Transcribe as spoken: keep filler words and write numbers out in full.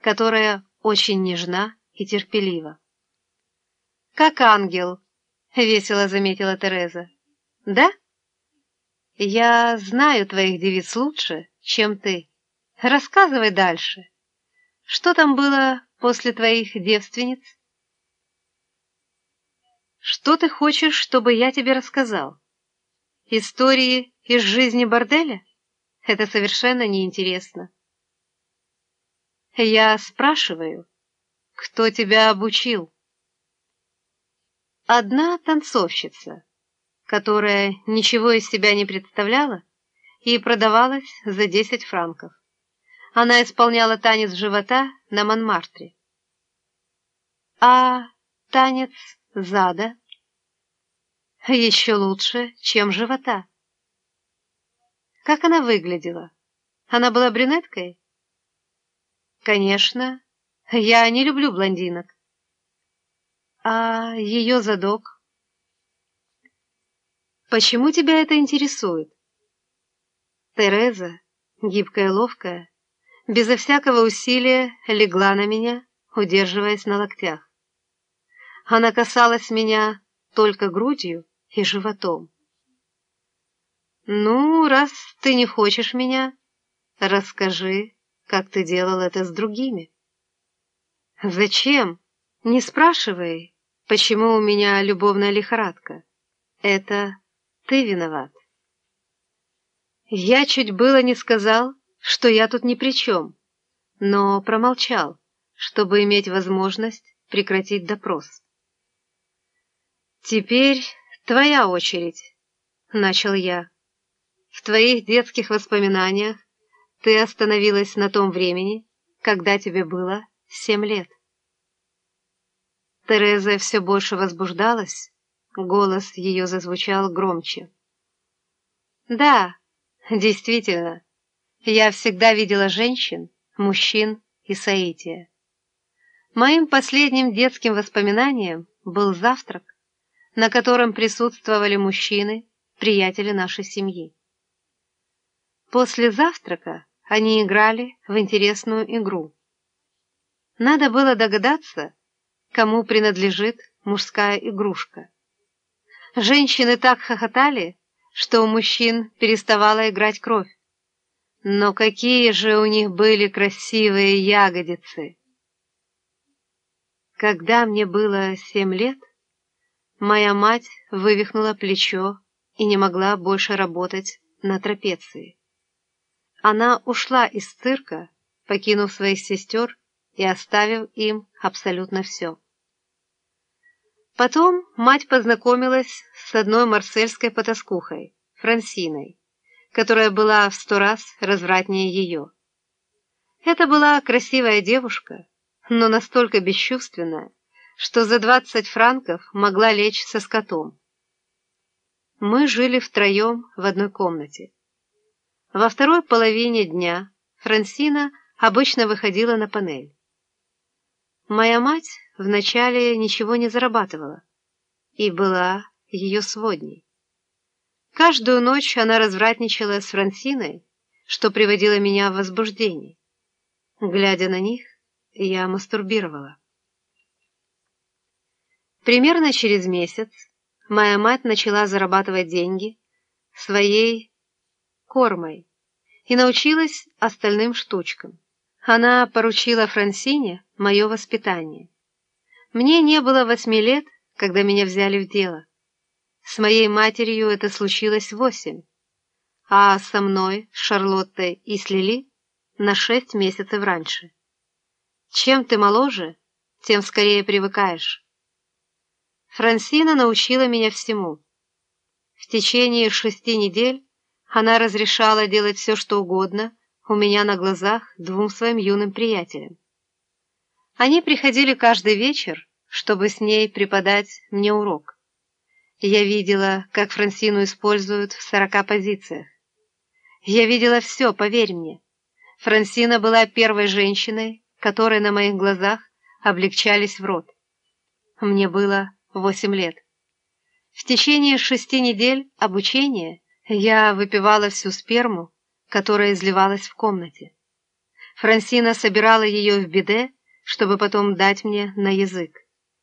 которая очень нежна и терпелива. «Как ангел», — весело заметила Тереза. «Да? Я знаю твоих девиц лучше, чем ты. Рассказывай дальше. Что там было после твоих девственниц?» «Что ты хочешь, чтобы я тебе рассказал? Истории из жизни борделя? Это совершенно неинтересно. Я спрашиваю, кто тебя обучил?» «Одна танцовщица, которая ничего из себя не представляла и продавалась за десять франков. Она исполняла танец живота на Монмартре». «А танец зада?» «Еще лучше, чем живота». «Как она выглядела? Она была брюнеткой?» «Конечно. Я не люблю блондинок». «А ее задок?» «Почему тебя это интересует?» Тереза, гибкая, ловкая, безо всякого усилия легла на меня, удерживаясь на локтях. Она касалась меня только грудью и животом. «Ну, раз ты не хочешь меня, расскажи, как ты делал это с другими». «Зачем? Не спрашивай, почему у меня любовная лихорадка. Это ты виноват». Я чуть было не сказал, что я тут ни при чем, но промолчал, чтобы иметь возможность прекратить допрос. «Теперь твоя очередь», — начал я. «В твоих детских воспоминаниях ты остановилась на том времени, когда тебе было семь лет». Тереза все больше возбуждалась, голос ее зазвучал громче. «Да, действительно, я всегда видела женщин, мужчин и соития. Моим последним детским воспоминанием был завтрак, на котором присутствовали мужчины, приятели нашей семьи. После завтрака они играли в интересную игру. Надо было догадаться, кому принадлежит мужская игрушка. Женщины так хохотали, что у мужчин переставала играть кровь. Но какие же у них были красивые ягодицы! Когда мне было семь лет, моя мать вывихнула плечо и не могла больше работать на трапеции. Она ушла из цирка, покинув своих сестер и оставив им абсолютно все. Потом мать познакомилась с одной марсельской потаскухой, Франсиной, которая была в сто раз развратнее ее. Это была красивая девушка, но настолько бесчувственная, что за двадцать франков могла лечь со скотом. Мы жили втроем в одной комнате. Во второй половине дня Франсина обычно выходила на панель. Моя мать вначале ничего не зарабатывала и была ее сводней. Каждую ночь она развратничала с Франсиной, что приводило меня в возбуждение. Глядя на них, я мастурбировала. Примерно через месяц моя мать начала зарабатывать деньги своей кормой и научилась остальным штучкам. Она поручила Франсине мое воспитание. Мне не было восьми лет, когда меня взяли в дело. С моей матерью это случилось в восемь, а со мной, с Шарлоттой и с Лили на шесть месяцев раньше. Чем ты моложе, тем скорее привыкаешь. Франсина научила меня всему. В течение шести недель она разрешала делать все, что угодно у меня на глазах двум своим юным приятелям. Они приходили каждый вечер, чтобы с ней преподать мне урок. Я видела, как Франсину используют в сорока позициях. Я видела все, поверь мне. Франсина была первой женщиной, которой на моих глазах облегчались в рот. Мне было восемь лет. В течение шести недель обучения я выпивала всю сперму, которая изливалась в комнате. Франсина собирала ее в биде, чтобы потом дать мне на язык.